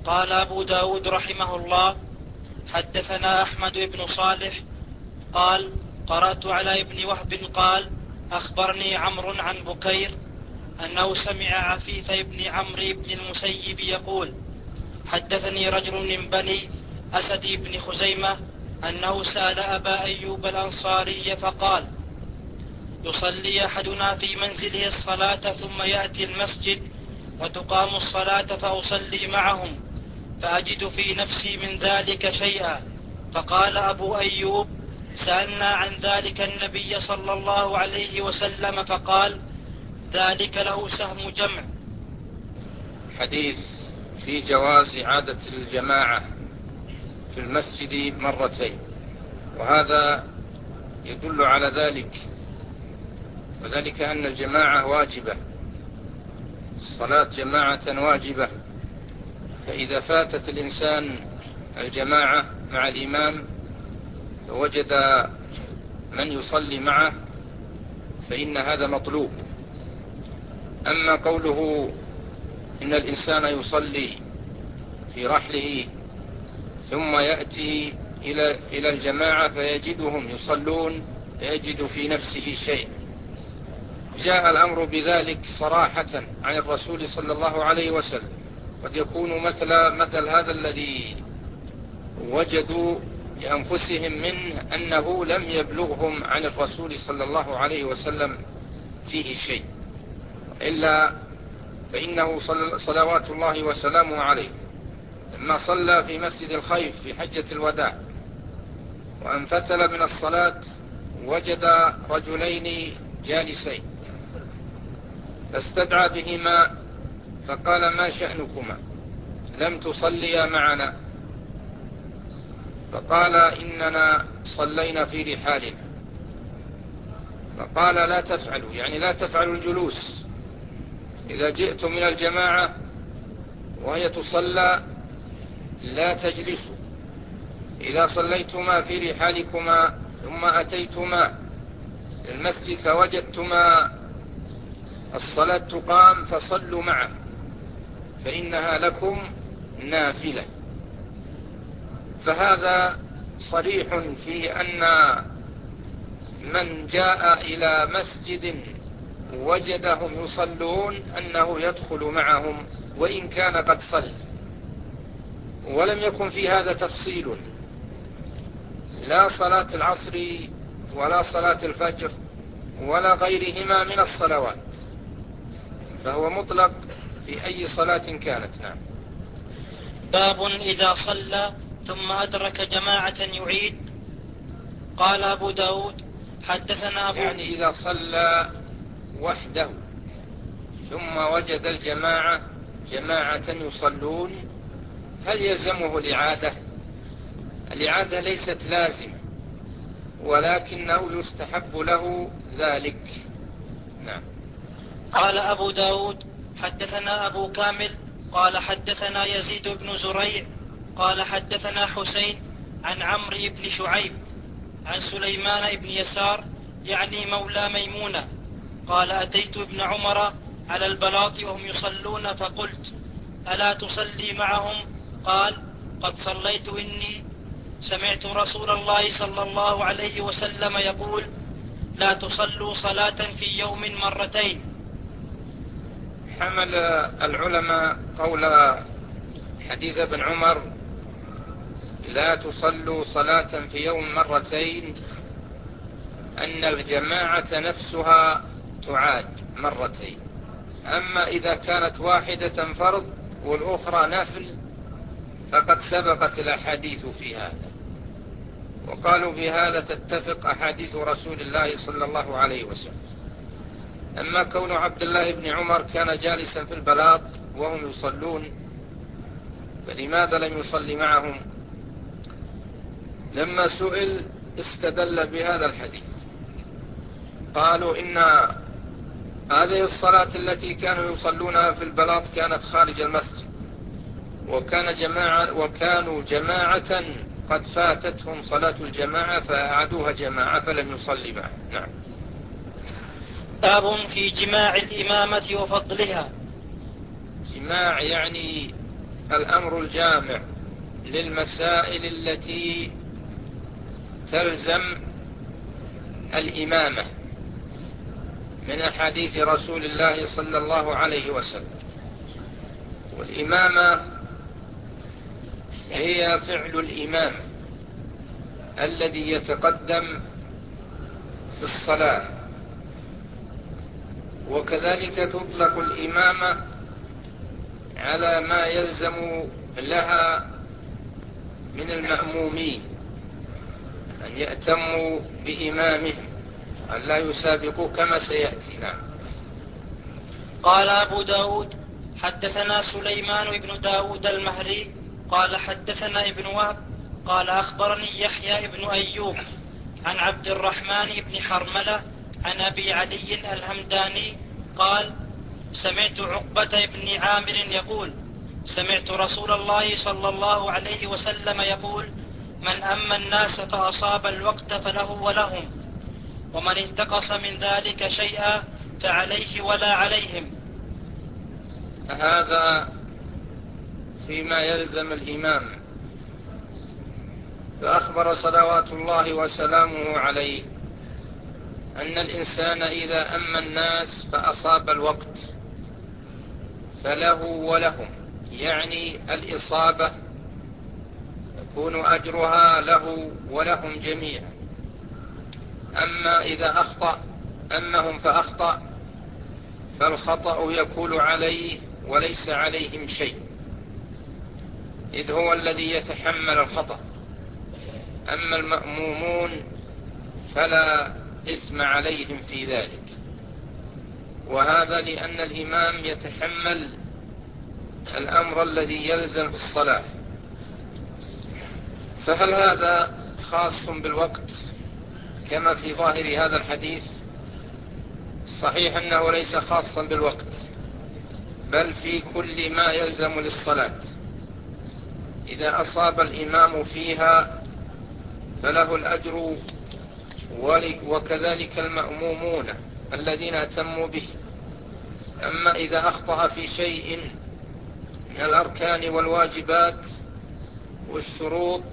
قال أبو داود رحمه الله: حدثنا أحمد بن صالح قال: قرأت على ابن وهب قال: أخبرني عمرو عن بكير أنه سمع عفيف بن عمرو بن المسيب يقول: حدثني رجل من بني أسد بن خزيمة أنه سأل أبا أيوب الأنصاري فقال: يصلي أحدنا في منزله الصلاة ثم يأتي المسجد وتقام الصلاة فأصلي معهم فأجد في نفسي من ذلك شيئا. فقال أبو أيوب: سألنا عن ذلك النبي صلى الله عليه وسلم فقال: ذلك له سهم جمع. حديث في جواز إعادة الجماعة في المسجد مرتين، وهذا يدل على ذلك، وذلك أن الجماعة واجبة، الصلاة جماعة واجبة، فإذا فاتت الإنسان الجماعة مع الإمام فوجد من يصلي معه فإن هذا مطلوب. أما قوله إن الإنسان يصلي في رحله ثم يأتي إلى الجماعة فيجدهم يصلون فيجد في نفسه شيء، جاء الأمر بذلك صراحة عن الرسول صلى الله عليه وسلم. قد يكون مثل هذا الذي وجدوا لأنفسهم منه أنه لم يبلغهم عن الرسول صلى الله عليه وسلم فيه شيء، إلا فإنه صلوات الله وسلامه عليه لما صلى في مسجد الخيف في حجة الوداع وانفتل من الصلاة وجد رجلين جالسين فاستدعى بهما فقال: ما شأنكما لم تصليا معنا؟ فقال: إننا صلينا في رحالنا. فقال: لا تفعلوا، يعني لا تفعلوا الجلوس، إذا جئتم من الجماعة وهي تصلى لا تجلسوا، إذا صليتما في رحالكما ثم أتيتما المسجد فوجدتما الصلاة تقام فصلوا معه فإنها لكم نافلة. فهذا صريح في أن من جاء إلى مسجد وجدهم يصلون أنه يدخل معهم وإن كان قد صلى، ولم يكن في هذا تفصيل، لا صلاة العصر ولا صلاة الفجر ولا غيرهما من الصلوات، فهو مطلق في أي صلاة كانت. نعم. باب إذا صلى ثم أدرك جماعة يعيد. قال أبو داود: حدثنا أبو، يعني إذا صلى وحده ثم وجد الجماعة يصلون هل يلزمه الإعادة؟ الإعادة ليست لازم، ولكنه يستحب له ذلك. نعم. قال أبو داود: حدثنا أبو كامل قال حدثنا يزيد بن زريع قال حدثنا حسين عن عمرو بن شعيب عن سليمان بن يسار يعني مولى ميمونة قال: أتيت ابن عمر على البلاط وهم يصلون فقلت: ألا تصلي معهم؟ قال: قد صليت، إني سمعت رسول الله صلى الله عليه وسلم يقول: لا تصلوا صلاة في يوم مرتين. حمل العلماء قول حديث ابن عمر لا تصلوا صلاة في يوم مرتين أن الجماعة نفسها تعاد مرتين، أما إذا كانت واحدة فرض والأخرى نفل فقد سبقت الأحاديث في هذا، وقالوا بهذا تتفق أحاديث رسول الله صلى الله عليه وسلم. أما كون عبد الله بن عمر كان جالسا في البلاط وهم يصلون فلماذا لم يصلي معهم؟ لما سئل استدل بهذا الحديث، قالوا إن هذه الصلاة التي كانوا يصلونها في البلاط كانت خارج المسجد، وكانوا جماعة قد فاتتهم صلاة الجماعة فأعادوها جماعة فلم يصلي معه. نعم. باب في جماع الإمامة وفضلها. جماع يعني الأمر الجامع للمسائل التي تلزم الإمامة من أحاديث رسول الله صلى الله عليه وسلم. والإمامة هي فعل الإمام الذي يتقدم بالصلاة، وكذلك تطلق الإمامة على ما يلزم لها من المأمومين أن يأتموا بإمامهم، أن لا يسابقوا كما سيأتي. نعم. قال أبو داود حدثنا سليمان بن داود المهري قال حدثنا ابن وهب قال أخبرني يحيى بن أيوب عن عبد الرحمن بن حرملة عن أبي علي الهمداني قال سمعت عقبة بن عامر يقول سمعت رسول الله صلى الله عليه وسلم يقول من أما الناس فأصاب الوقت فله ولهم، ومن انتقص من ذلك شيئا فعليه ولا عليهم. هذا فيما يلزم الإمام. فأخبر صلوات الله وسلامه عليه أن الإنسان إذا أما الناس فأصاب الوقت فله ولهم، يعني الإصابة يكون أجرها له ولهم جميعا. أما إذا أخطأ أمهم فأخطأ فالخطأ يكون عليه وليس عليهم شيء، إذ هو الذي يتحمل الخطأ. أما المأمومون فلا إثم عليهم في ذلك، وهذا لأن الإمام يتحمل الأمر الذي يلزم في الصلاة. فهل هذا خاص بالوقت كما في ظاهر هذا الحديث؟ صحيح أنه ليس خاصا بالوقت، بل في كل ما يلزم للصلاة. إذا أصاب الإمام فيها فله الأجر، وكذلك المأمومون الذين أتموا به. أما إذا أخطأ في شيء من الأركان والواجبات والشروط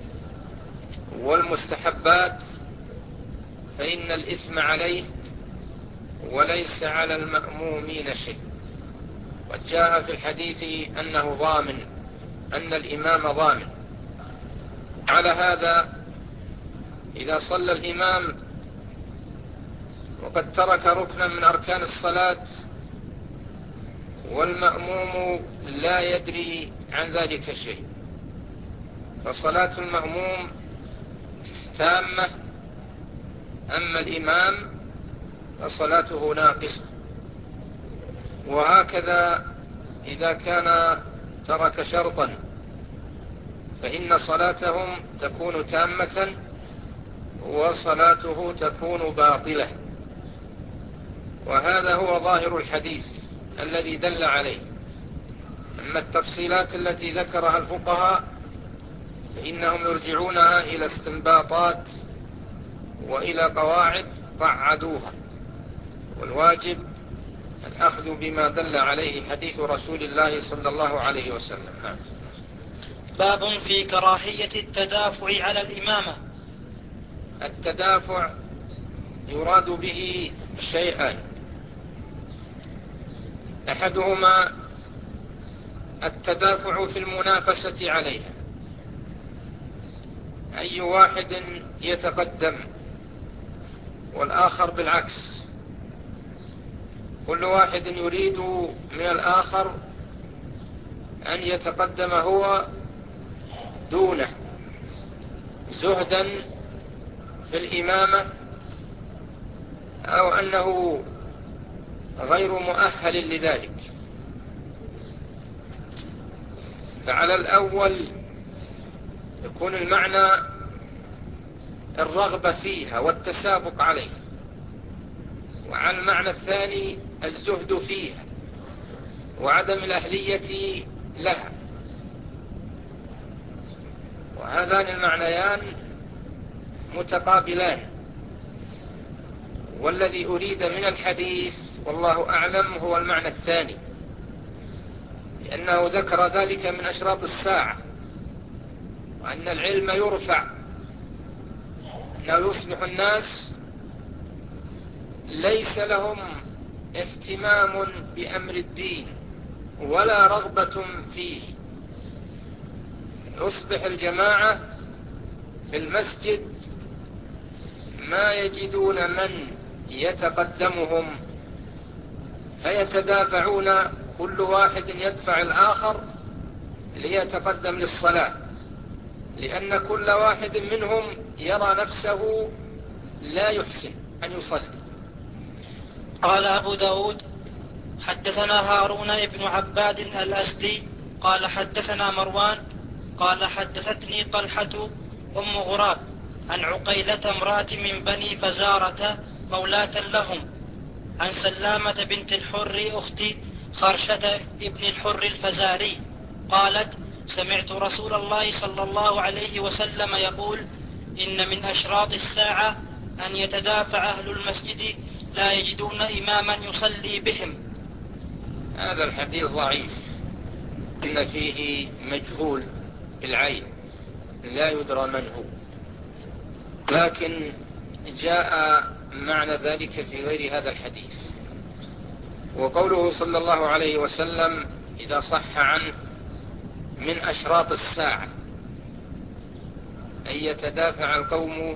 والمستحبات فإن الإثم عليه وليس على المأمومين شيء. وجاء في الحديث أنه ضامن، أن الإمام ضامن. على هذا إذا صلى الإمام وقد ترك ركنا من أركان الصلاة والمأموم لا يدري عن ذلك شيء، فصلاة المأموم تامة، أما الإمام فصلاته ناقصة. وهكذا إذا كان ترك شرطا فإن صلاتهم تكون تامة وصلاته تكون باطلة. وهذا هو ظاهر الحديث الذي دل عليه. أما التفصيلات التي ذكرها الفقهاء فإنهم يرجعونها إلى استنباطات وإلى قواعد قعدوها، والواجب الأخذ بما دل عليه حديث رسول الله صلى الله عليه وسلم. نعم. باب في كراهية التدافع على الإمامة. التدافع يراد به شيئان: أحدهما التدافع في المنافسة عليها، أي واحد يتقدم والآخر بالعكس، كل واحد يريد من الآخر أن يتقدم هو دونه، زهدا في الإمامة أو أنه غير مؤهل لذلك. فعلى الأول يكون المعنى الرغبة فيها والتسابق عليها، وعلى المعنى الثاني الزهد فيها وعدم الأهلية لها. وهذان المعنيان متقابلان، والذي أريد من الحديث والله أعلم هو المعنى الثاني، لأن لأنه ذكر ذلك من أشراط الساعة، وأن العلم يرفع، أنه يصبح الناس ليس لهم اهتمام بأمر الدين ولا رغبة فيه. يصبح الجماعة في المسجد ما يجدون من يتقدمهم، فيتدافعون، كل واحد يدفع الآخر ليتقدم للصلاة، لأن كل واحد منهم يرى نفسه لا يحسن أن يصلي. قال أبو داود حدثنا هارون بن عباد الأسدي قال حدثنا مروان قال حدثتني طلحة أم غراب عن عقيلة امرأة من بني فزارة مولاة لهم عن سلامة بنت الحر أخت خرشة ابن الحر الفزاري قالت سمعت رسول الله صلى الله عليه وسلم يقول إن من أشراط الساعة أن يتدافع أهل المسجد لا يجدون إماما يصلي بهم. هذا الحديث ضعيف، إن فيه مجهول بالعين لا يدرى من هو، لكن جاء معنى ذلك في غير هذا الحديث. وقوله صلى الله عليه وسلم إذا صح عنه من أشراط الساعة أن يتدافع القوم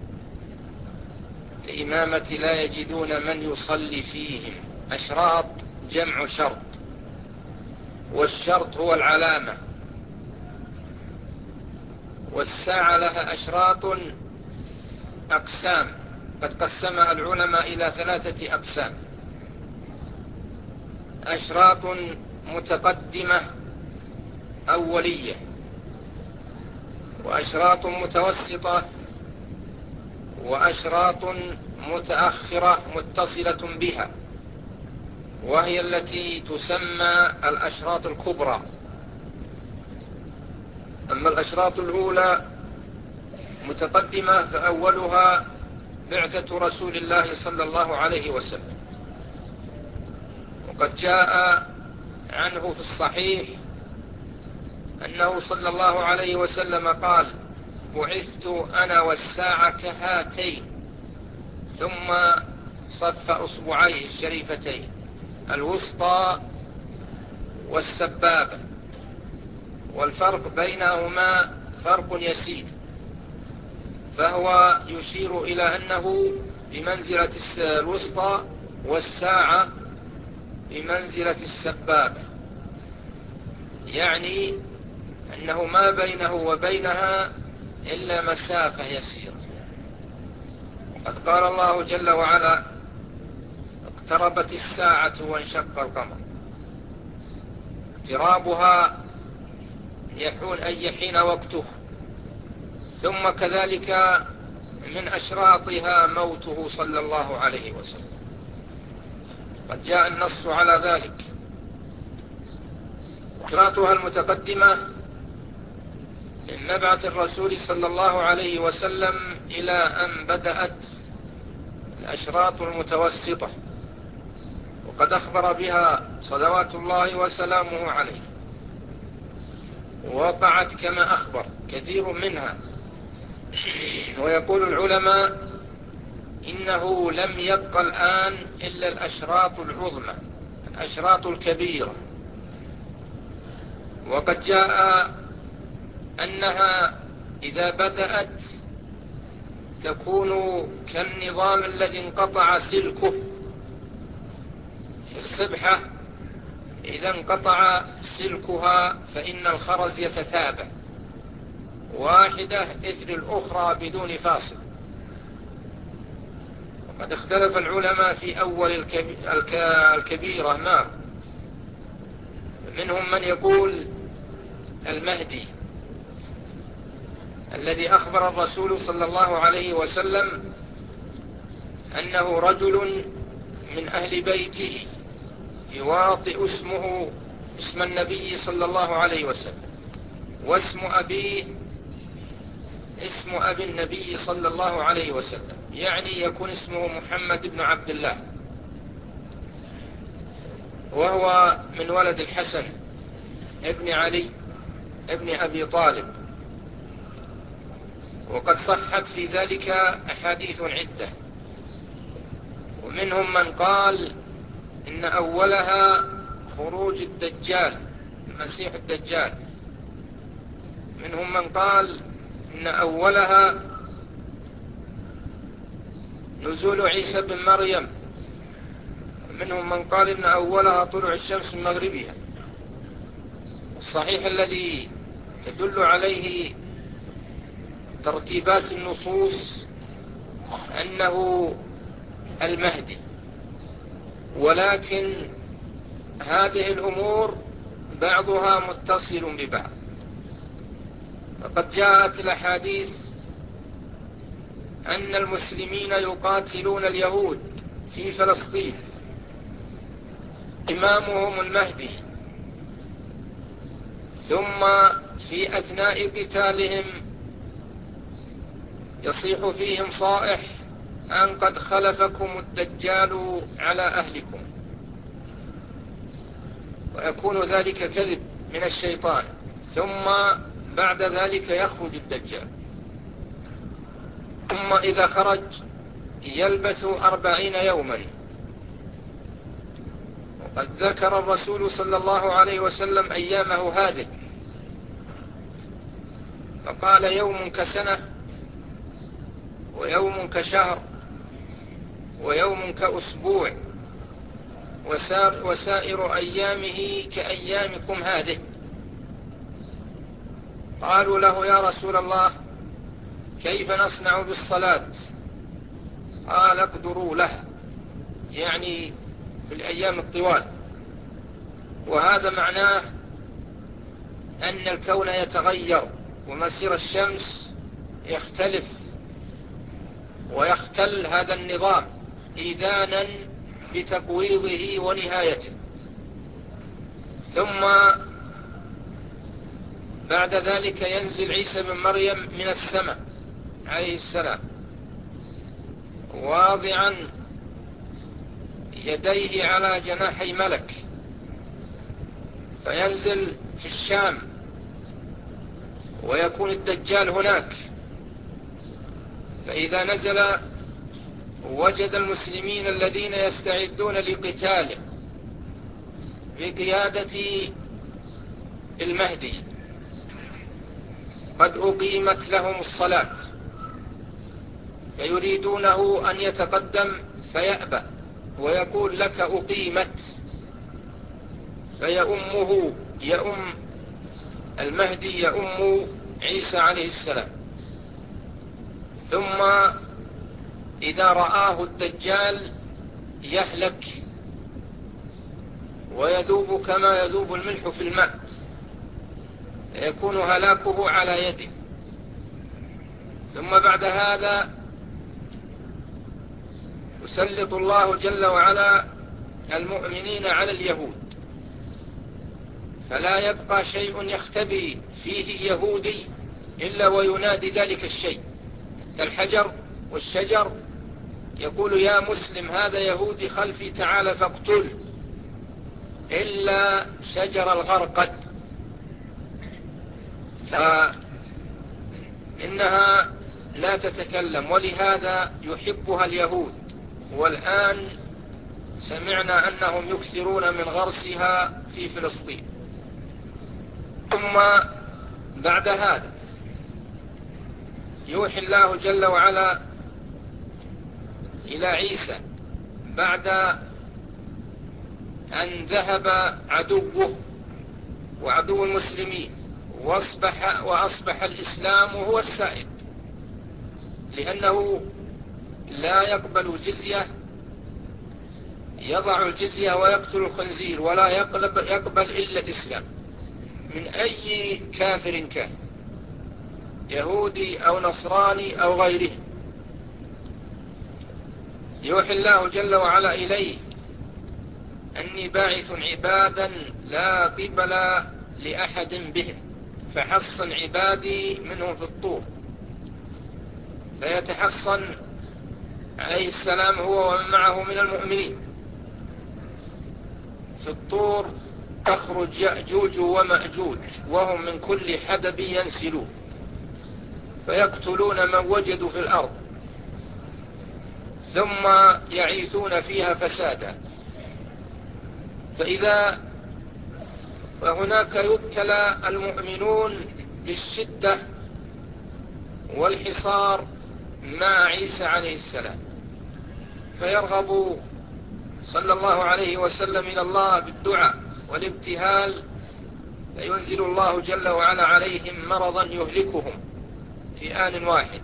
الإمامة لا يجدون من يصلي فيهم. أشراط جمع شرط، والشرط هو العلامة، والساعة لها أشراط أقسام قد قسمها العلماء إلى 3 أقسام: أشراط متقدمة أولية، وأشراط متوسطة، وأشراط متأخرة متصلة بها، وهي التي تسمى الأشراط الكبرى. أما الأشراط الأولى متقدمة فأولها بعثة رسول الله صلى الله عليه وسلم، وقد جاء عنه في الصحيح أنه صلى الله عليه وسلم قال بعثت أنا والساعة كهاتين، ثم صف أصبعيه الشريفتين الوسطى والسبابة، والفرق بينهما فرق يسير، فهو يشير إلى أنه بمنزلة الوسطى، والساعة بمنزلة السبابة، يعني أنه ما بينه وبينها إلا مسافة يسيرة. وقد قال الله جل وعلا اقتربت الساعة وانشق القمر، اقترابها يحون أي حين وقته، ثم كذلك من أشراطها موته صلى الله عليه وسلم، قد جاء النص على ذلك. أشراطها المتقدمة من مبعث الرسول صلى الله عليه وسلم إلى أن بدأت الأشراط المتوسطة، وقد أخبر بها صلوات الله وسلامه عليه، ووقعت كما أخبر كثير منها. ويقول العلماء إنه لم يبق الآن إلا الأشراط العظمى، الأشراط الكبيرة، وقد جاء أنها إذا بدأت تكون كالنظام الذي انقطع سلكه، السبحة إذا انقطع سلكها فإن الخرز يتتابع واحدة إثر الأخرى بدون فاصل. وقد اختلف العلماء في أول الكبيرة ما، منهم من يقول المهدي الذي أخبر الرسول صلى الله عليه وسلم أنه رجل من أهل بيته يواطئ اسمه اسم النبي صلى الله عليه وسلم، واسم أبيه اسم أبي النبي صلى الله عليه وسلم، يعني يكون اسمه محمد بن عبد الله، وهو من ولد الحسن ابن علي ابن أبي طالب، وقد صحت في ذلك أحاديث عدة، ومنهم من قال إن أولها خروج الدجال المسيح الدجال، منهم من قال إن أولها نزول عيسى بن مريم، منهم من قال إن أولها طلوع الشمس من مغربها. الصحيح الذي تدل عليه ترتيبات النصوص أنه المهدي، ولكن هذه الأمور بعضها متصل ببعض. فقد جاءت الأحاديث أن المسلمين يقاتلون اليهود في فلسطين، إمامهم المهدي، ثم في أثناء قتالهم يصيح فيهم صائح أن قد خلفكم الدجال على أهلكم، ويكون ذلك كذب من الشيطان، ثم بعد ذلك يخرج الدجال، ثم إذا خرج يلبث 40 يوما. وقد ذكر الرسول صلى الله عليه وسلم أيامه هذه، فقال يوم كسنة، ويوم كشهر، ويوم كأسبوع، وسائر أيامه كأيامكم هذه. قالوا له يا رسول الله كيف نصنع بالصلاة؟ قال اقدروا له، يعني في الأيام الطوال. وهذا معناه أن الكون يتغير، ومسير الشمس يختلف ويختل هذا النظام إذانا بتقويضه ونهايته. ثم بعد ذلك ينزل عيسى بن مريم من السماء عليه السلام، واضعا يديه على جناحي ملك، فينزل في الشام، ويكون الدجال هناك. فإذا نزل وجد المسلمين الذين يستعدون لقتاله بقيادة المهدي قد أقيمت لهم الصلاة، فيريدونه أن يتقدم فيأبى، ويقول لك أقيمت، فيأمه المهدي يأم عيسى عليه السلام. ثم إذا رآه الدجال يهلك ويذوب كما يذوب الملح في الماء، يكون هلاكه على يده. ثم بعد هذا يسلط الله جل وعلا المؤمنين على اليهود، فلا يبقى شيء يختبي فيه يهودي إلا وينادي ذلك الشيء. الحجر والشجر يقول يا مسلم هذا يهودي خلفي تعال فاقتله، إلا شجر الغرقد، فإنها لا تتكلم، ولهذا يحبها اليهود. والآن سمعنا أنهم يكثرون من غرسها في فلسطين. ثم بعد هذا يوحي الله جل وعلا إلى عيسى بعد أن ذهب عدوه وعدو المسلمين، وأصبح الإسلام هو السائد، لأنه لا يقبل الجزية، يضع الجزية ويقتل الخنزير، ولا يقبل إلا الإسلام من أي كافر كان، يهودي أو نصراني أو غيره. يوحي الله جل وعلا إليه أني باعث عبادا لا قبل لأحد بهم، فحصن عبادي منهم في الطور. فيتحصن عليه السلام هو ومن معه من المؤمنين في الطور تخرج يأجوج ومأجوج وهم من كل حدب ينسلون فيقتلون من وجدوا في الأرض ثم يعيثون فيها فسادا. وهناك يبتلى المؤمنون بالشدة والحصار مع عيسى عليه السلام، فيرغب صلى الله عليه وسلم إلى الله بالدعاء والابتهال، فينزل الله جل وعلا عليهم مرضا يهلكهم في آن واحد.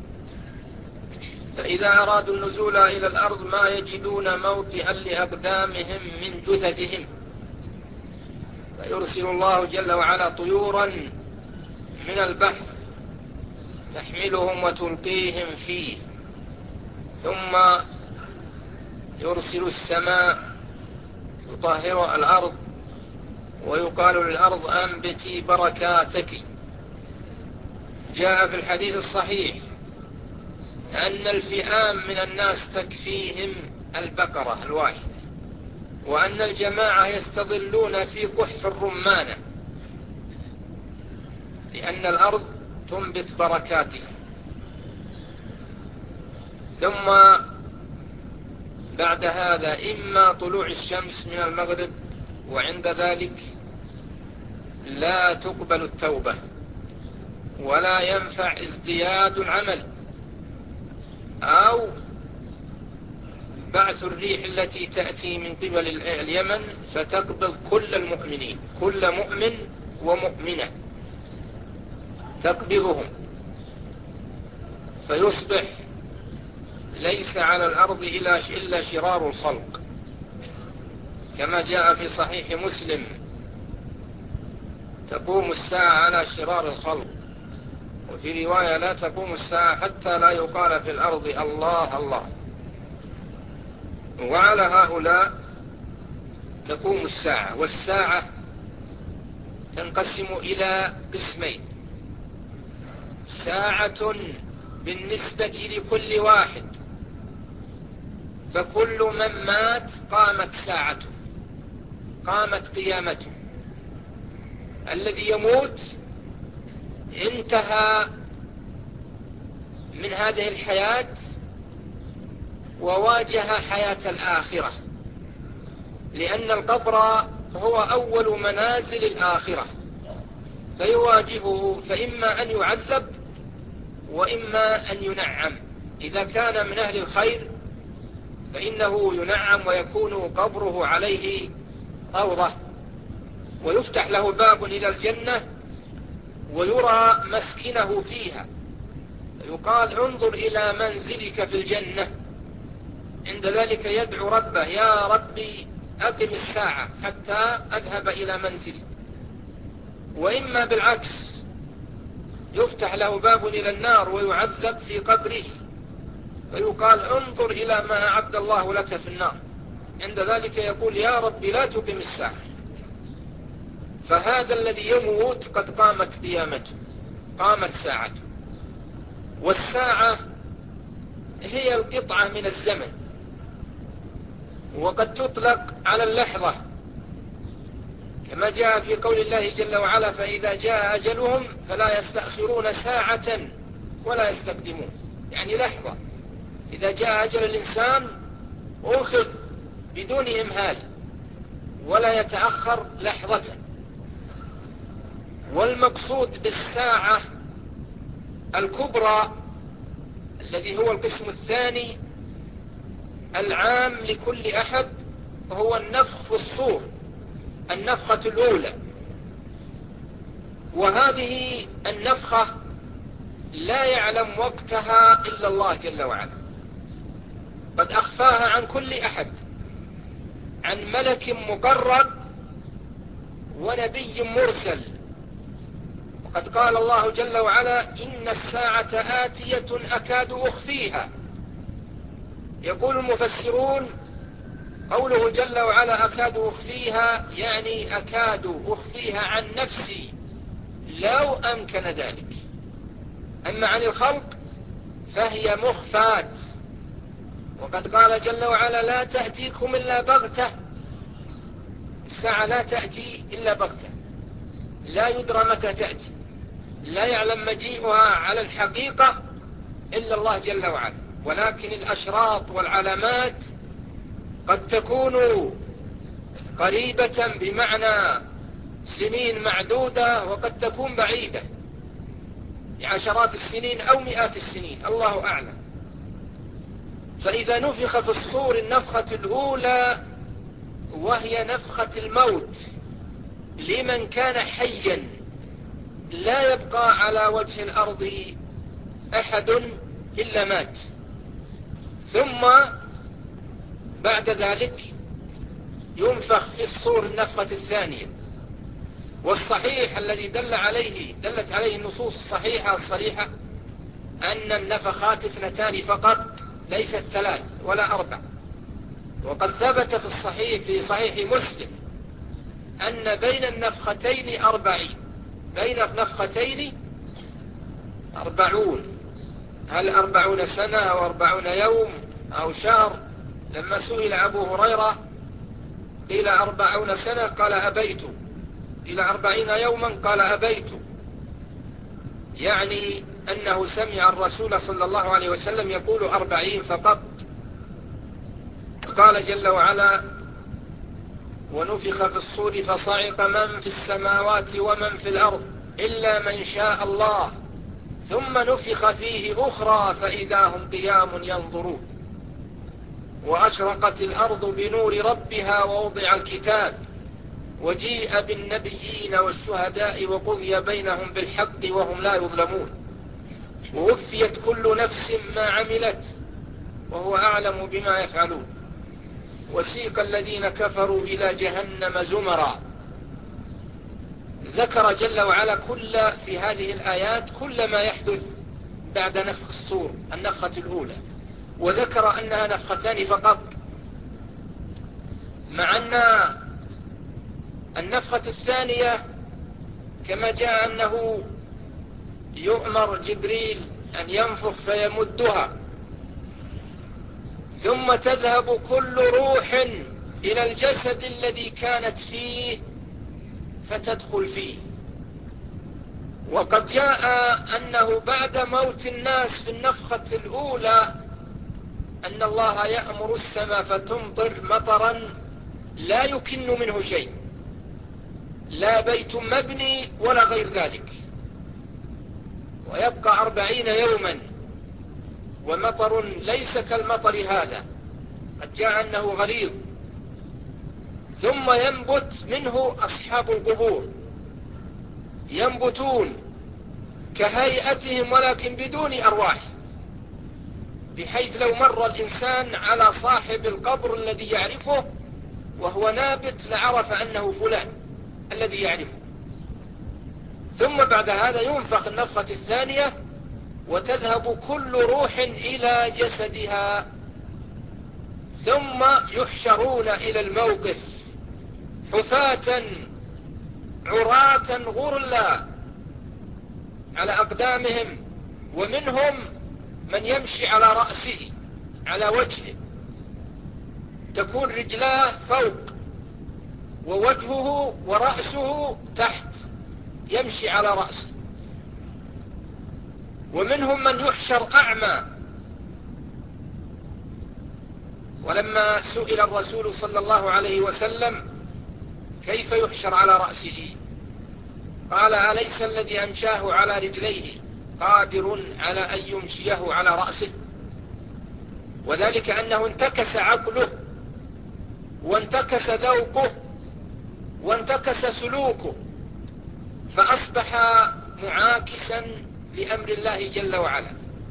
فإذا أرادوا النزول إلى الأرض ما يجدون موطئا لأقدامهم من جثثهم، فيرسل الله جل وعلا طيورا من البحر تحملهم وتلقيهم فيه، ثم يرسل السماء تطهر الأرض ويقال للأرض أنبتي بركاتك. جاء في الحديث الصحيح أن الفئام من الناس تكفيهم البقرة الواحدة، وأن الجماعة يستظلون في قحف الرمانة، لأن الأرض تنبت بركاتها. ثم بعد هذا إما طلوع الشمس من المغرب، وعند ذلك لا تقبل التوبة ولا ينفع ازدياد العمل، أو بعث الريح التي تأتي من قبل اليمن فتقبض كل المؤمنين، كل مؤمن ومؤمنة تقبضهم، فيصبح ليس على الأرض إلا شرار الخلق، كما جاء في صحيح مسلم: تقوم الساعة على شرار الخلق. وفي رواية: لا تقوم الساعة حتى لا يقال في الأرض الله الله. وعلى هؤلاء تقوم الساعة. والساعة تنقسم إلى قسمين: ساعة بالنسبة لكل واحد، فكل من مات قامت ساعته، قامت قيامته. الذي يموت انتهى من هذه الحياة وواجه حياة الآخرة، لأن القبر هو أول منازل الآخرة، فيواجهه، فإما أن يعذب وإما أن ينعم. إذا كان من أهل الخير فإنه ينعم ويكون قبره عليه روضة، ويفتح له باب إلى الجنة ويرى مسكنه فيها، يقال: انظر إلى منزلك في الجنة. عند ذلك يدعو ربه: يا ربي أقم الساعة حتى أذهب إلى منزلي. وإما بالعكس، يفتح له باب إلى النار ويعذب في قبره، فيقال: انظر إلى ما أعد الله لك في النار. عند ذلك يقول: يا ربي لا تقم الساعة. فهذا الذي يموت قد قامت قيامته، قامت ساعته. والساعة هي القطعة من الزمن، وقد تطلق على اللحظة، كما جاء في قول الله جل وعلا: فإذا جاء أجلهم فلا يستأخرون ساعة ولا يستقدمون. يعني لحظة، إذا جاء أجل الإنسان أخذ بدون إمهال ولا يتأخر لحظة. والمقصود بالساعة الكبرى الذي هو القسم الثاني العام لكل أحد هو النفخ في الصور، النفخة الأولى. وهذه النفخة لا يعلم وقتها إلا الله جل وعلا، قد أخفاها عن كل أحد، عن ملك مقرب ونبي مرسل. وقد قال الله جل وعلا: إن الساعة آتية أكاد أخفيها. يقول المفسرون: قوله جل وعلا أكاد أخفيها يعني أكاد أخفيها عن نفسي لو أمكن ذلك. أما عن الخلق فهي مخفاة. وقد قال جل وعلا: لا تأتيكم إلا بغتة الساعة لا تأتي إلا بغتة، لا يدرى متى تأتي، لا يعلم مجيئها على الحقيقة إلا الله جل وعلا. ولكن الأشراط والعلامات قد تكون قريبة بمعنى سنين معدودة، وقد تكون بعيدة بعشرات السنين أو مئات السنين، الله أعلم. فإذا نفخ في الصور النفخة الأولى، وهي نفخة الموت لمن كان حيا، لا يبقى على وجه الأرض أحد إلا مات. ثم بعد ذلك ينفخ في الصور النفخة الثانية. والصحيح الذي دلت عليه النصوص الصحيحة الصريحة أن النفخات 2 فقط، ليست 3 ولا 4. وقد ثبت في الصحيح في صحيح مسلم أن بين النفختين 40، بين النفختين 40. هل 40 سنة أو 40 يوم أو شهر؟ لما سئل أبو هريرة قيل 40 سنة قال أبيت، إلى 40 يوما قال أبيت، يعني أنه سمع الرسول صلى الله عليه وسلم يقول 40 فقط. قال جل وعلا: ونفخ في الصور فصعق من في السماوات ومن في الأرض إلا من شاء الله ثم نفخ فيه أخرى فإذا هم قيام ينظرون وأشرقت الأرض بنور ربها ووضع الكتاب وجيء بالنبيين والشهداء وقضي بينهم بالحق وهم لا يظلمون ووفيت كل نفس ما عملت وهو أعلم بما يفعلون وسيق الذين كفروا إلى جهنم زمرا. ذكر جل وعلا في هذه الآيات كل ما يحدث بعد نفخ الصور النفخة الأولى، وذكر أنها نفختان فقط، مع أن النفخة الثانية كما جاء أنه يؤمر جبريل أن ينفخ فيمدها، ثم تذهب كل روح إلى الجسد الذي كانت فيه فتدخل فيه. وقد جاء أنه بعد موت الناس في النفخة الأولى أن الله يأمر السماء فتمطر مطرا لا يكن منه شيء، لا بيت مبني ولا غير ذلك، ويبقى 40 يوما ومطر ليس كالمطر هذا، قد جاء أنه غليظ، ثم ينبت منه أصحاب القبور، ينبتون كهيئتهم ولكن بدون أرواح، بحيث لو مر الإنسان على صاحب القبر الذي يعرفه وهو نابت لعرف أنه فلان الذي يعرفه. ثم بعد هذا ينفخ النفخة الثانية وتذهب كل روح إلى جسدها، ثم يحشرون إلى الموقف حفاة عراة غرلا على أقدامهم، ومنهم من يمشي على رأسه على وجهه، تكون رجلاه فوق ووجهه ورأسه تحت، يمشي على رأسه. ومنهم من يحشر أعمى. ولما سئل الرسول صلى الله عليه وسلم كيف يحشر على رأسه قال: أليس الذي أمشاه على رجليه قادر على أن يمشيه على رأسه؟ وذلك أنه انتكس عقله وانتكس ذوقه وانتكس سلوكه، فأصبح معاكسا لأمر الله جل وعلا،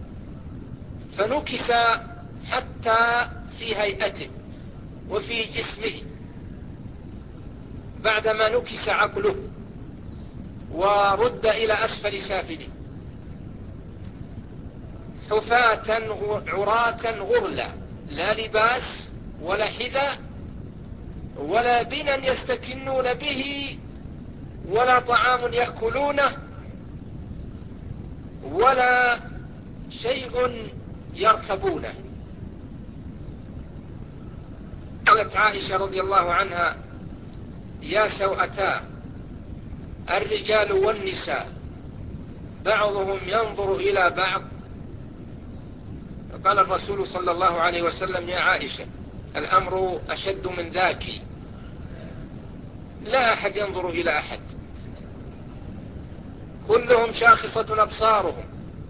فنكس حتى في هيئته وفي جسمه بعدما نكس عقله ورد إلى أسفل سافله، حفاة عراة غرلا، لا لباس ولا حذاء ولا بنا يستكنون به ولا طعام يأكلونه ولا شيء يركبونه. قالت عائشة رضي الله عنها: يا سوءتاه الرجال والنساء بعضهم ينظر إلى بعض. قال الرسول صلى الله عليه وسلم: يا عائشة الأمر أشد من ذاك، لا أحد ينظر إلى أحد، كلهم شاخصة أبصارهم،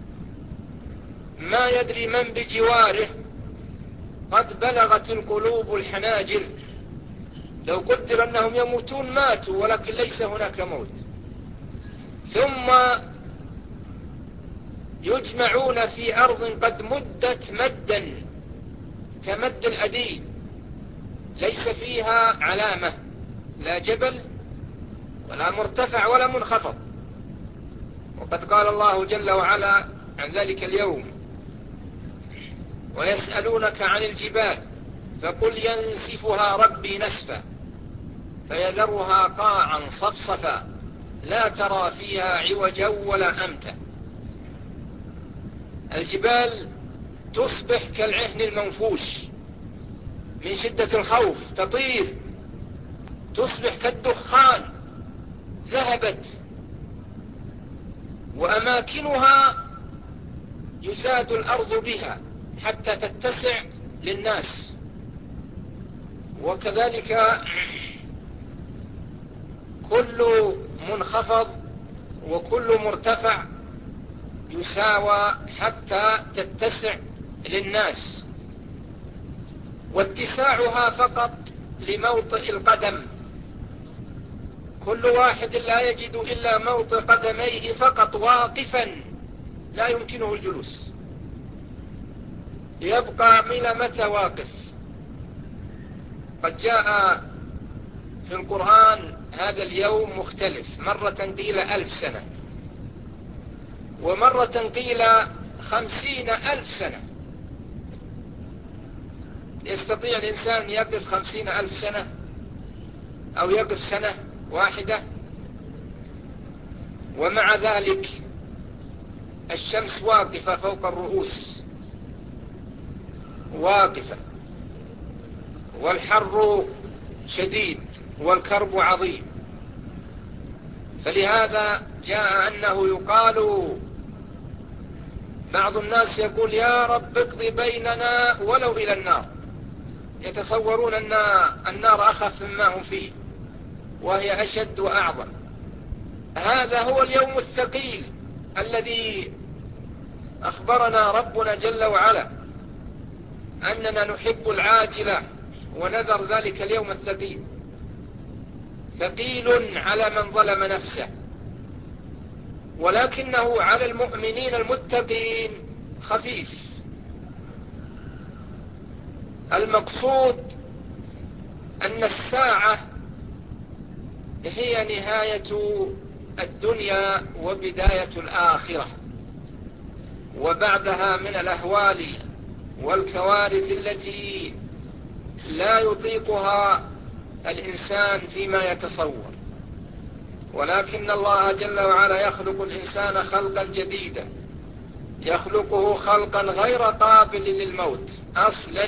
ما يدري من بجواره، قد بلغت القلوب الحناجر، لو قدر أنهم يموتون ماتوا، ولكن ليس هناك موت. ثم يجمعون في أرض قد مدت مدا كمد الأديم، ليس فيها علامة، لا جبل ولا مرتفع ولا منخفض. وقد قال الله جل وعلا عن ذلك اليوم: ويسألونك عن الجبال فقل ينسفها ربي نسفا فيذرها قاعا صفصفا لا ترى فيها عوجا ولا أمتا. الجبال تصبح كالعهن المنفوش من شدة الخوف، تطير، تصبح كالدخان، ذهبت، وأماكنها يزاد الأرض بها حتى تتسع للناس. وكذلك كل منخفض وكل مرتفع يساوى حتى تتسع للناس، واتساعها فقط لموطئ القدم، كل واحد لا يجد إلا موطئ قدميه فقط واقفا، لا يمكنه الجلوس، يبقى إلى متى واقف؟ قد جاء في القرآن هذا اليوم مختلف، مرة قيل 1000 سنة، ومرة قيل 50,000 سنة. يستطيع الإنسان يقف 50,000 سنة أو يقف سنة واحدة؟ ومع ذلك الشمس واقفة فوق الرؤوس، واقفة، والحر شديد والكرب عظيم. فلهذا جاء أنه يقال، بعض الناس يقول: يا رب اقضي بيننا ولو إلى النار، يتصورون أن النار أخف مما هم فيه وهي أشد وأعظم. هذا هو اليوم الثقيل الذي أخبرنا ربنا جل وعلا أننا نحب العاجلة ونذر ذلك اليوم الثقيل، ثقيل على من ظلم نفسه، ولكنه على المؤمنين المتقين خفيف. المقصود أن الساعة هي نهاية الدنيا وبداية الآخرة، وبعدها من الأهوال والكوارث التي لا يطيقها الإنسان فيما يتصور. ولكن الله جل وعلا يخلق الإنسان خلقا جديدا، يخلقه خلقا غير قابل للموت أصلا،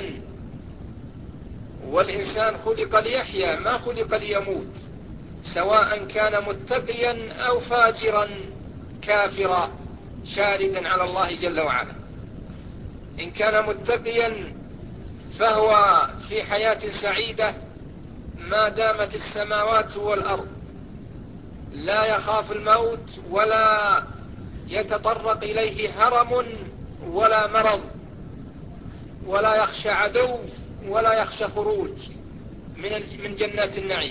والإنسان خلق ليحيا ما خلق ليموت، سواء كان متقيا أو فاجرا كافرا شاردا على الله جل وعلا. إن كان متقيا فهو في حياة سعيدة ما دامت السماوات والأرض، لا يخاف الموت ولا يتطرق إليه هرم ولا مرض، ولا يخشى عدو ولا يخشى خروج من جنات النعيم،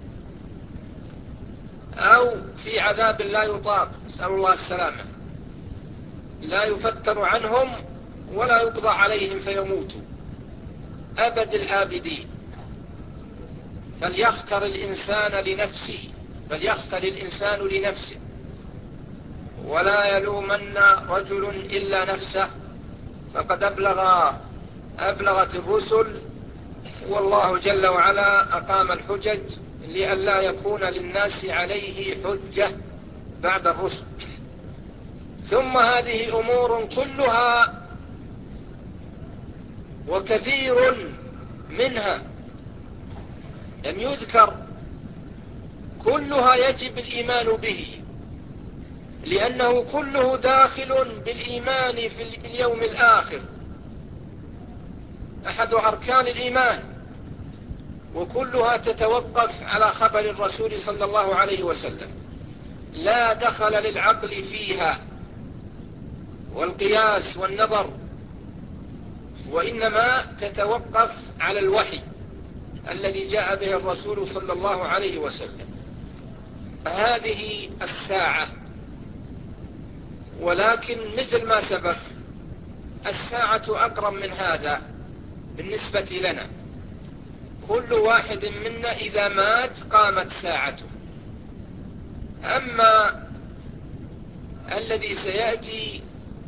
أو في عذاب لا يطاق، نسأل الله السلامة، لا يفتر عنهم ولا يقضى عليهم فيموتوا أبد الآبدين. فليختر الإنسان لنفسه ولا يلومن رجل إلا نفسه، فقد أبلغت الرسل، والله جل وعلا أقام الحجج لئلا يكون للناس عليه حجة بعد الرسل. ثم هذه أمور كلها وكثير منها لم يذكر كلها يجب الإيمان به، لأنه كله داخل بالإيمان باليوم الآخر، أحد أركان الإيمان، وكلها تتوقف على خبر الرسول صلى الله عليه وسلم، لا دخل للعقل فيها والقياس والنظر، وإنما تتوقف على الوحي الذي جاء به الرسول صلى الله عليه وسلم. هذه الساعة، ولكن مثل ما سبق الساعة أقرب من هذا بالنسبة لنا، كل واحد منا إذا مات قامت ساعته. أما الذي سيأتي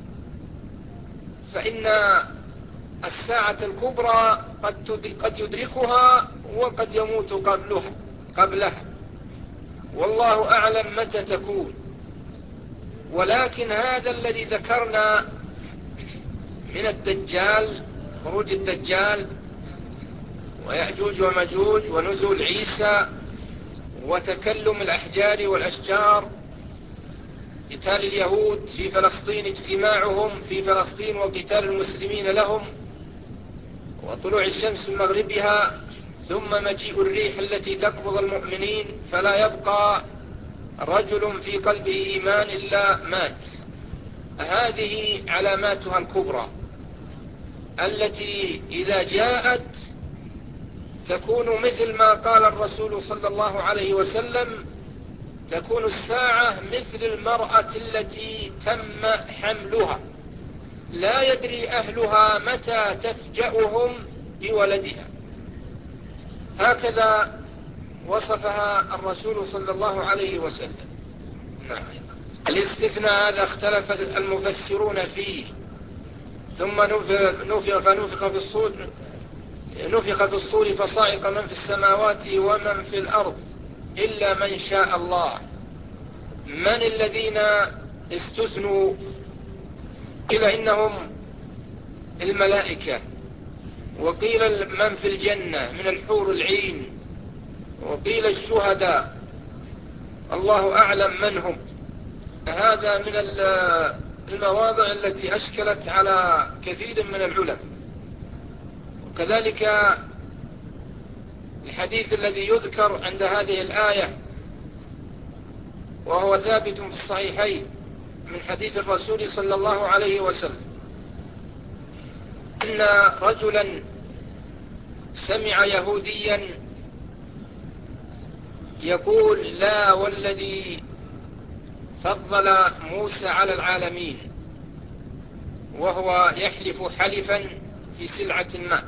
فإن الساعة الكبرى قد يدركها وقد يموت قبلها، والله أعلم متى تكون. ولكن هذا الذي ذكرنا من الدجال، خروج الدجال ويأجوج ومجوج ونزول عيسى وتكلم الأحجار والأشجار، قتال اليهود في فلسطين، اجتماعهم في فلسطين وقتال المسلمين لهم، وطلوع الشمس من مغربها، ثم مجيء الريح التي تقبض المؤمنين فلا يبقى رجل في قلبه إيمان إلا مات. هذه علاماتها الكبرى التي إذا جاءت تكون مثل ما قال الرسول صلى الله عليه وسلم: تكون الساعة مثل المرأة التي تم حملها، لا يدري أهلها متى تفجأهم بولدها. هكذا وصفها الرسول صلى الله عليه وسلم. نعم. الاستثناء هذا اختلف المفسرون فيه. ثم نفخ في الصور فصعق من في السماوات ومن في الأرض إلا من شاء الله. من الذين استثنوا؟ قيل إنهم الملائكة، وقيل من في الجنة من الحور العين، وقيل الشهداء، الله أعلم من هم. هذا من المواضع التي أشكلت على كثير من العلماء. وكذلك الحديث الذي يذكر عند هذه الآية وهو ثابت في الصحيحين من حديث الرسول صلى الله عليه وسلم أن رجلا سمع يهوديا يقول: لا والذي فضل موسى على العالمين، وهو يحلف حلفا في سلعة ما،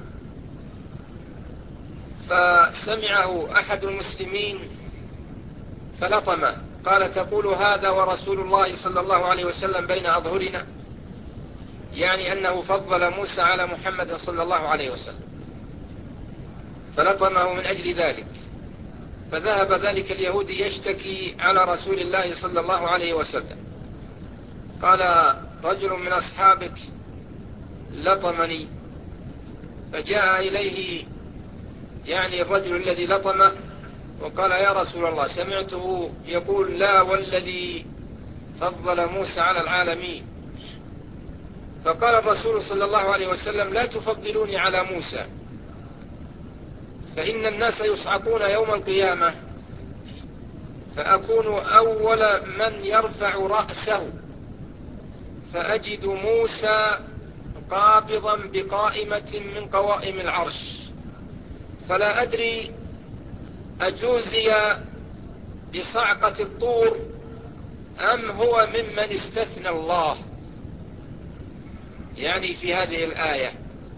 فسمعه أحد المسلمين فلطمه، قال: تقول هذا ورسول الله صلى الله عليه وسلم بين أظهرنا؟ يعني أنه فضل موسى على محمد صلى الله عليه وسلم، فلطمه من أجل ذلك. فذهب ذلك اليهودي يشتكي على رسول الله صلى الله عليه وسلم، قال: رجل من أصحابك لطمني. فجاء إليه يعني الرجل الذي لطمه وقال: يا رسول الله، سمعته يقول: لا والذي فضل موسى على العالمين. فقال الرسول صلى الله عليه وسلم: لا تفضلوني على موسى، فإن الناس يصعقون يوم القيامة فأكون أول من يرفع رأسه، فأجد موسى قابضا بقائمة من قوائم العرش، فلا أدري أجوزي بصعقة الطور أم هو ممن استثنى الله، يعني في هذه الآية.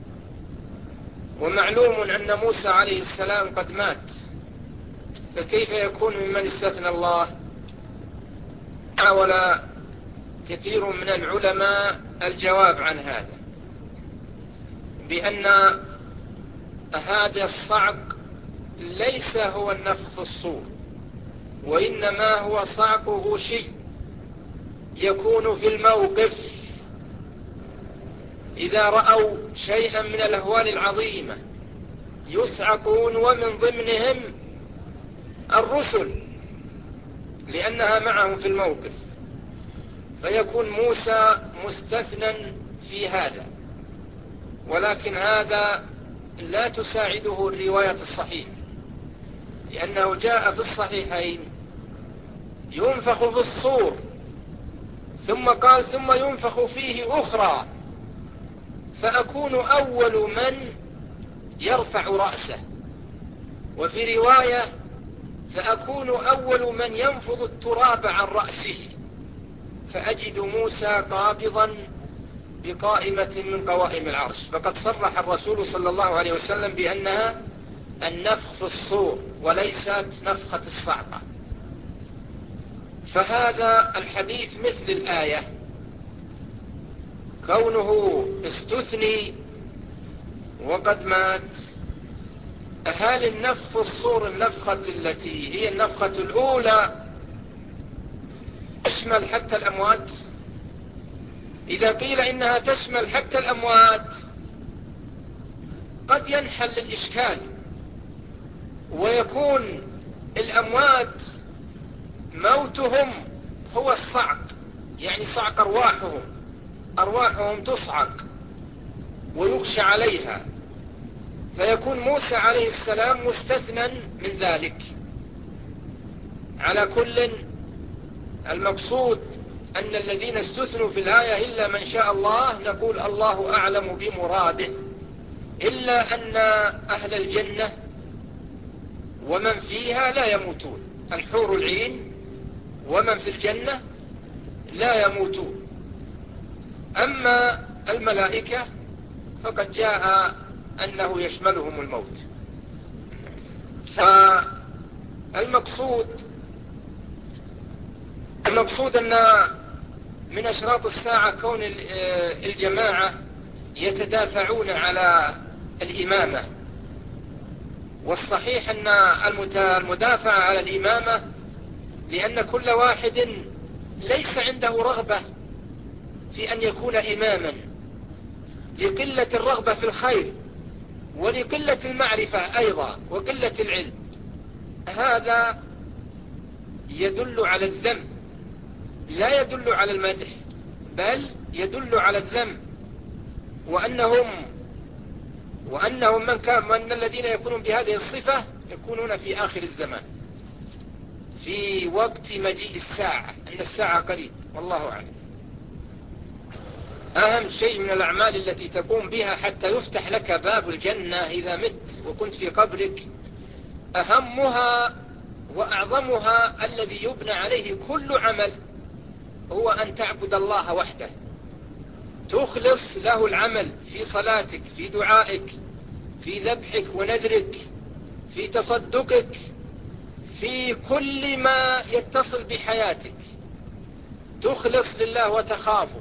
ومعلوم أن موسى عليه السلام قد مات، فكيف يكون ممن استثنى الله؟ حاول كثير من العلماء الجواب عن هذا بأن هذا الصعق ليس هو النفخ في الصور، وإنما هو صعقه شيء يكون في الموقف إذا رأوا شيئا من الأهوال العظيمة يصعقون، ومن ضمنهم الرسل لأنها معه في الموقف، فيكون موسى مستثنى في هذا. ولكن هذا لا تساعده الرواية الصحيحة، لأنه جاء في الصحيحين ينفخ في الصور، ثم قال ثم ينفخ فيه أخرى فأكون أول من يرفع رأسه، وفي رواية فأكون أول من ينفض التراب عن رأسه، فأجد موسى قابضا بقائمة من قوائم العرش. فقد صرح الرسول صلى الله عليه وسلم بأنها النفخ في الصور وليست نفخة الصعقة. فهذا الحديث مثل الآية، كونه استثني وقد مات. هل النفخ في الصور النفخة التي هي النفخة الأولى تشمل حتى الأموات؟ إذا قيل إنها تشمل حتى الأموات قد ينحل الإشكال، ويكون الأموات موتهم هو الصعق، يعني صعق أرواحهم تصعق ويغشى عليها، فيكون موسى عليه السلام مستثنى من ذلك. على كل، المقصود أن الذين استثنوا في الآية إلا من شاء الله، نقول الله أعلم بمراده، إلا أن أهل الجنة ومن فيها لا يموتون، الحور العين ومن في الجنة لا يموتون. أما الملائكة فقد جاء أنه يشملهم الموت. فالمقصود أن من أشراط الساعة كون الجماعة يتدافعون على الإمامة، والصحيح أن المدافع على الإمامة لأن كل واحد ليس عنده رغبة في أن يكون إماما، لقلة الرغبة في الخير ولقلة المعرفة أيضا وقلة العلم. هذا يدل على الذم، لا يدل على المدح، بل يدل على الذم، وأن الذين يكونون بهذه الصفة يكونون في آخر الزمان، في وقت مجيء الساعة، أن الساعة قريب، والله أعلم. أهم شيء من الأعمال التي تقوم بها حتى يفتح لك باب الجنة إذا مت وكنت في قبرك، أهمها وأعظمها الذي يبنى عليه كل عمل هو أن تعبد الله وحده، تخلص له العمل في صلاتك، في دعائك، في ذبحك ونذرك، في تصدقك، في كل ما يتصل بحياتك، تخلص لله وتخافه،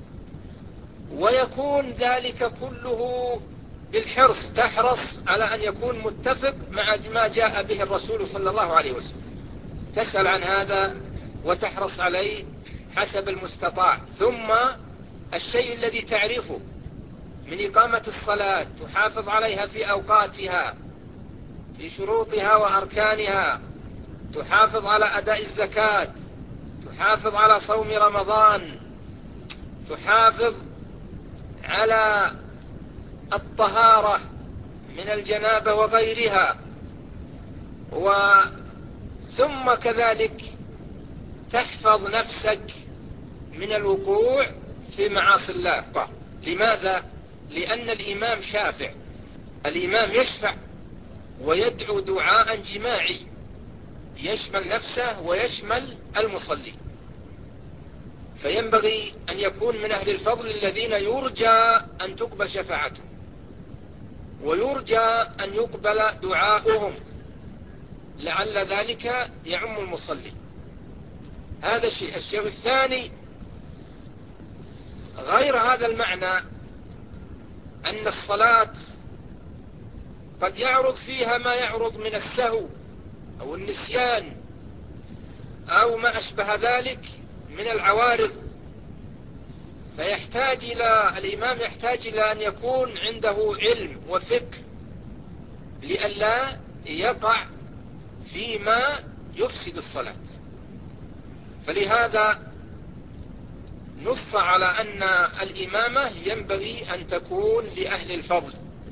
ويكون ذلك كله بالحرص، تحرص على أن يكون متفق مع ما جاء به الرسول صلى الله عليه وسلم، تسأل عن هذا وتحرص عليه حسب المستطاع. ثم الشيء الذي تعرفه من إقامة الصلاة تحافظ عليها في أوقاتها، في شروطها وأركانها، تحافظ على أداء الزكاة، تحافظ على صوم رمضان، تحافظ على الطهارة من الجنابة وغيرها، ثم كذلك تحفظ نفسك من الوقوع في معاصي الله. لماذا؟ لأن الإمام شافع، الإمام يشفع ويدعو دعاء جماعي يشمل نفسه ويشمل المصلي، فينبغي أن يكون من أهل الفضل الذين يرجى أن تقبل شفاعتهم ويرجى أن يقبل دعاؤهم، لعل ذلك يعم المصلي. هذا الشيء. الشيء الثاني غير هذا المعنى، أن الصلاة قد يعرض فيها ما يعرض من السهو أو النسيان أو ما أشبه ذلك من العوارض، فيحتاج الإمام يحتاج إلى أن يكون عنده علم وفقه لئلا يقع فيما يفسد الصلاة. فلهذا نص على أن الإمامة ينبغي أن تكون لأهل الفضل.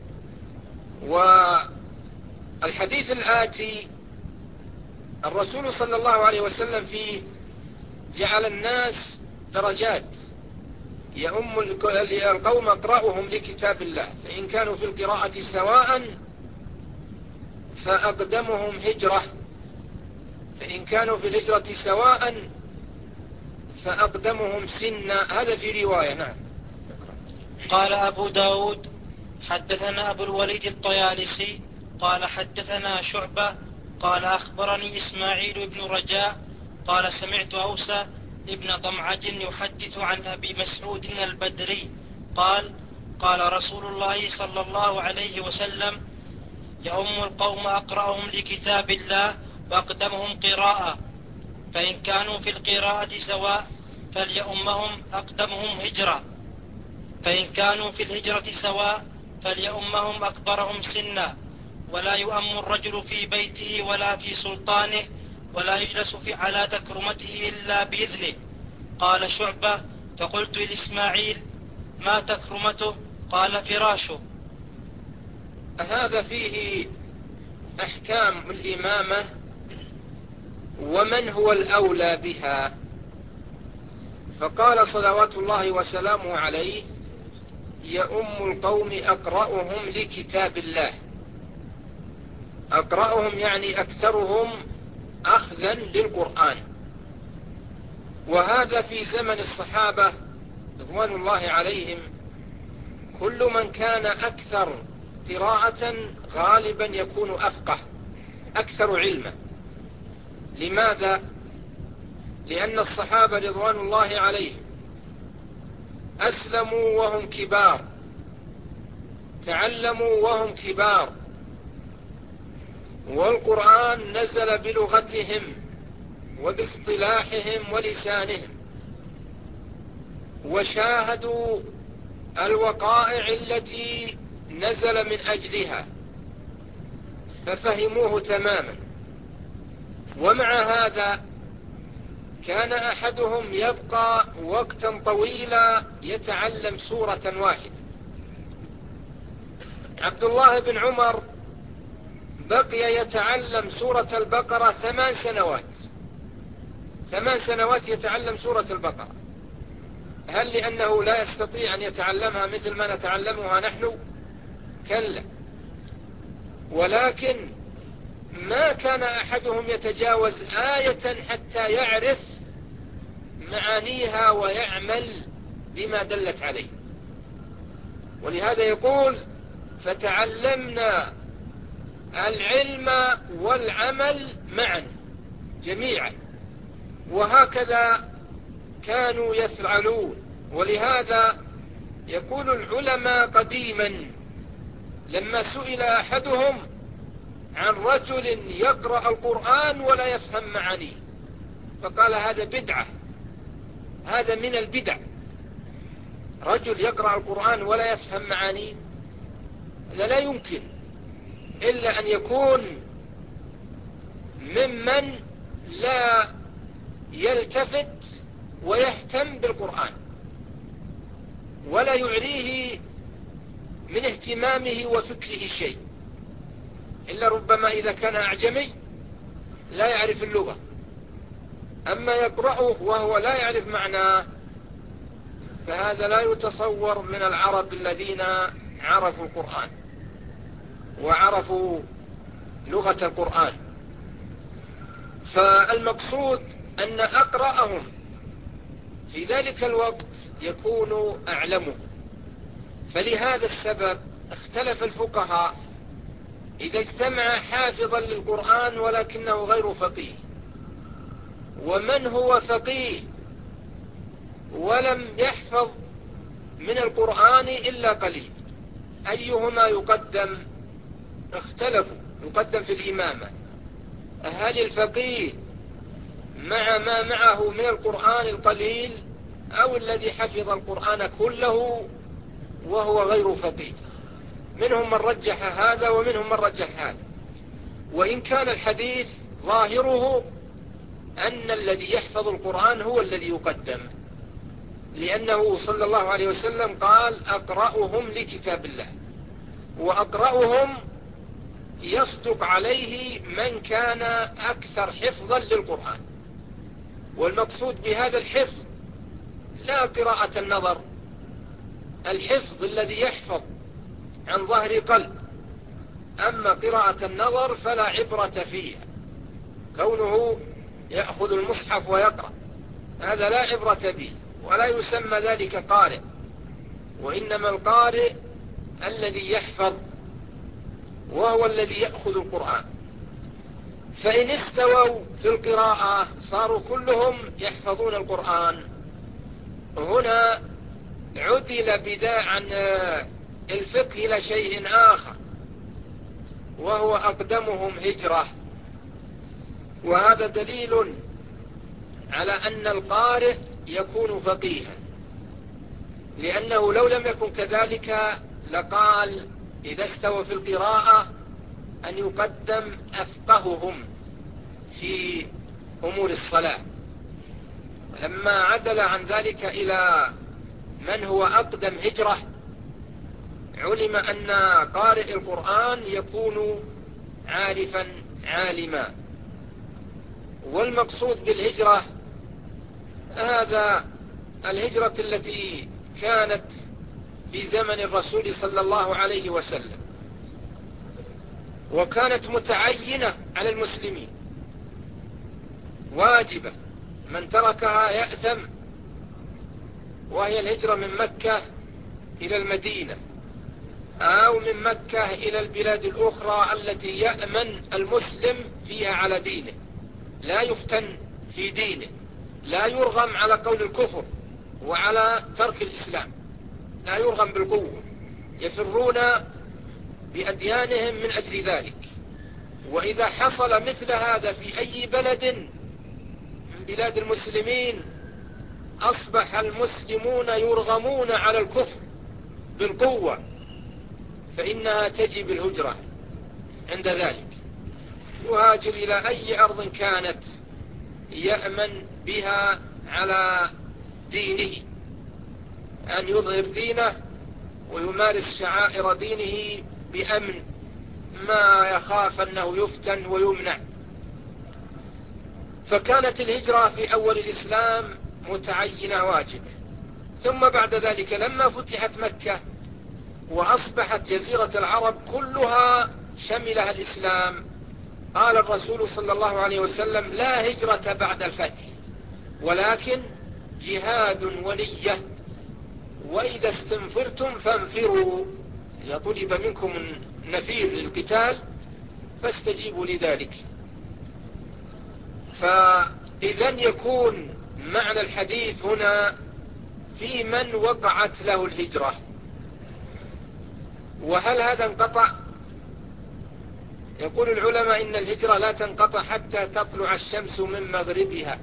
والحديث الآتي الرسول صلى الله عليه وسلم فيه جعل الناس درجات، يؤم القوم أقرأهم لكتاب الله، فإن كانوا في القراءة سواء فأقدمهم هجرة، فإن كانوا في الهجرة سواء فأقدمهم سنا. هذا في رواية. نعم. قال أبو داود حدثنا أبو الوليد الطيالسي قال حدثنا شعبة قال أخبرني إسماعيل بن رجاء قال سمعت أوسى ابن ضمعج يحدث عن أبي مسعود البدري قال قال رسول الله صلى الله عليه وسلم يؤم القوم أقرأهم لكتاب الله وأقدمهم قراءة، فإن كانوا في القراءة سواء فليؤمهم أقدمهم هجرة، فإن كانوا في الهجرة سواء فليؤمهم أكبرهم سنا، ولا يؤم الرجل في بيته ولا في سلطانه ولا يجلس على تكرمته إلا بإذنه. قال شعبة فقلت لإسماعيل ما تكرمته؟ قال فراشه. هذا فيه أحكام الإمامة ومن هو الأولى بها. فقال صلوات الله وسلامه عليه يؤم القوم أقرأهم لكتاب الله. أقرأهم يعني أكثرهم أخذا للقرآن، وهذا في زمن الصحابة رضوان الله عليهم كل من كان أكثر قراءة غالبا يكون أفقه أكثر علما. لماذا؟ لأن الصحابة رضوان الله عليهم أسلموا وهم كبار، تعلموا وهم كبار، والقرآن نزل بلغتهم وباصطلاحهم ولسانهم، وشاهدوا الوقائع التي نزل من أجلها ففهموه تماما. ومع هذا كان أحدهم يبقى وقتا طويلا يتعلم سورة واحدة. عبد الله بن عمر بقي يتعلم سورة البقرة 8 سنوات، 8 سنوات يتعلم سورة البقرة. هل لأنه لا يستطيع أن يتعلمها مثل ما نتعلمها نحن؟ كلا، ولكن ما كان أحدهم يتجاوز آية حتى يعرف معانيها ويعمل بما دلت عليه. ولهذا يقول فتعلمنا العلم والعمل معا جميعا، وهكذا كانوا يفعلون. ولهذا يقول العلماء قديما لما سئل أحدهم عن رجل يقرأ القرآن ولا يفهم معانيه فقال هذا بدعة، هذا من البدع. رجل يقرأ القرآن ولا يفهم معانيه هذا لا يمكن إلا أن يكون ممن لا يلتفت ويهتم بالقرآن ولا يعريه من اهتمامه وفكره شيء، إلا ربما إذا كان أعجمي لا يعرف اللغة، أما يقرأه وهو لا يعرف معناه فهذا لا يتصور من العرب الذين عرفوا القرآن وعرفوا لغة القرآن. فالمقصود أن أقرأهم في ذلك الوقت يكون أعلمه. فلهذا السبب اختلف الفقهاء إذا اجتمع حافظا للقرآن ولكنه غير فقيه، ومن هو فقيه ولم يحفظ من القرآن إلا قليل، أيهما يقدم؟ اختلفوا، يقدم في الإمامة. هل الفقيه مع ما معه من القرآن القليل أو الذي حفظ القرآن كله وهو غير فقيه؟ منهم من رجح هذا ومنهم من رجح هذا. وإن كان الحديث ظاهره أن الذي يحفظ القرآن هو الذي يقدم، لأنه صلى الله عليه وسلم قال أقرأهم لكتاب الله، وأقرأهم يصدق عليه من كان أكثر حفظا للقرآن. والمقصود بهذا الحفظ لا قراءة النظر، الحفظ الذي يحفظ عن ظهر قلب. أما قراءة النظر فلا عبرة فيها، كونه يأخذ المصحف ويقرأ هذا لا عبرة به، ولا يسمى ذلك قارئ، وإنما القارئ الذي يحفظ، وهو الذي يأخذ القرآن. فإن استووا في القراءة صاروا كلهم يحفظون القرآن. هنا عدل بذا عن الفقه إلى شيء آخر، وهو أقدمهم هجرة، وهذا دليل على أن القارئ يكون فقيها، لأنه لو لم يكن كذلك لقال إذا استوى في القراءة أن يقدم أفقههم في أمور الصلاة. لما عدل عن ذلك إلى من هو أقدم هجرة، علم أن قارئ القرآن يكون عارفا عالما. والمقصود بالهجرة هذا الهجرة التي كانت في زمن الرسول صلى الله عليه وسلم، وكانت متعينة على المسلمين واجبة، من تركها يأثم، وهي الهجرة من مكة إلى المدينة، أو من مكة إلى البلاد الأخرى التي يأمن المسلم فيها على دينه، لا يفتن في دينه، لا يرغم على قول الكفر وعلى ترك الإسلام، لا يرغم بالقوة، يفرون بأديانهم من أجل ذلك. وإذا حصل مثل هذا في أي بلد من بلاد المسلمين أصبح المسلمون يرغمون على الكفر بالقوة، فإنها تجب الهجرة عند ذلك، يهاجر إلى أي أرض كانت يأمن بها على دينه، أن يظهر دينه ويمارس شعائر دينه بأمن، ما يخاف أنه يفتن ويمنع. فكانت الهجرة في أول الإسلام متعينة واجبة. ثم بعد ذلك لما فتحت مكة وأصبحت جزيرة العرب كلها شملها الإسلام، قال الرسول صلى الله عليه وسلم لا هجرة بعد الفتح، ولكن جهاد ونية، وإذا استنفرتم فانفروا، إذا طلب منكم النفير للقتال فاستجيبوا لذلك. فإذا يكون معنى الحديث هنا في من وقعت له الهجرة. وهل هذا انقطع؟ يقول العلماء إن الهجرة لا تنقطع حتى تطلع الشمس من مغربها،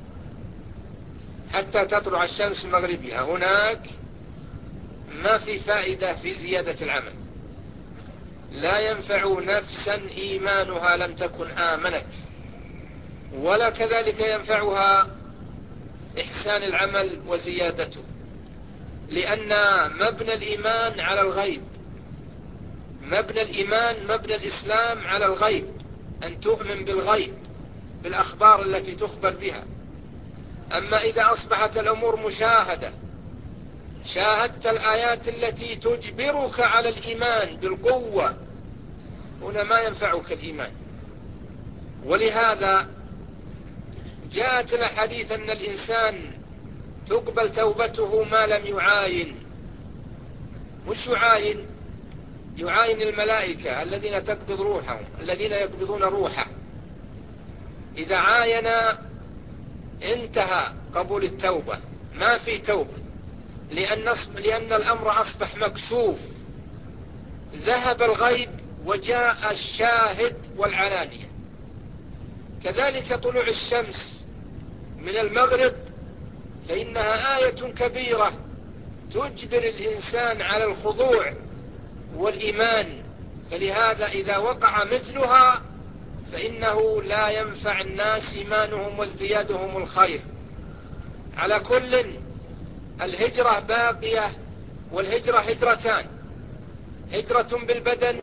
حتى تطلع الشمس من مغربها. هناك ما في فائدة في زيادة العمل، لا ينفع نفسا إيمانها لم تكن آمنت، ولا كذلك ينفعها إحسان العمل وزيادته، لأن مبنى الإيمان على الغيب، مبنى الإيمان مبنى الإسلام على الغيب، أن تؤمن بالغيب، بالأخبار التي تخبر بها. أما إذا أصبحت الأمور مشاهدة، شاهدت الآيات التي تجبرك على الإيمان بالقوة، هنا ما ينفعك الإيمان. ولهذا جاءت الأحاديث أن الإنسان تقبل توبته ما لم يعاين. مش يعاين؟ يعاين الملائكة الذين تقبض روحهم، الذين يقبضون روحه. إذا عاين انتهى قبول التوبة، ما في توبة، لأن الأمر أصبح مكشوف، ذهب الغيب وجاء الشاهد والعلانية. كذلك طلوع الشمس من المغرب فإنها آية كبيرة تجبر الإنسان على الخضوع والإيمان، فلهذا إذا وقع مثلها فإنه لا ينفع الناس إيمانهم وازديادهم الخير. على كل، الهجرة باقية، والهجرة هجرتان: هجرة بالبدن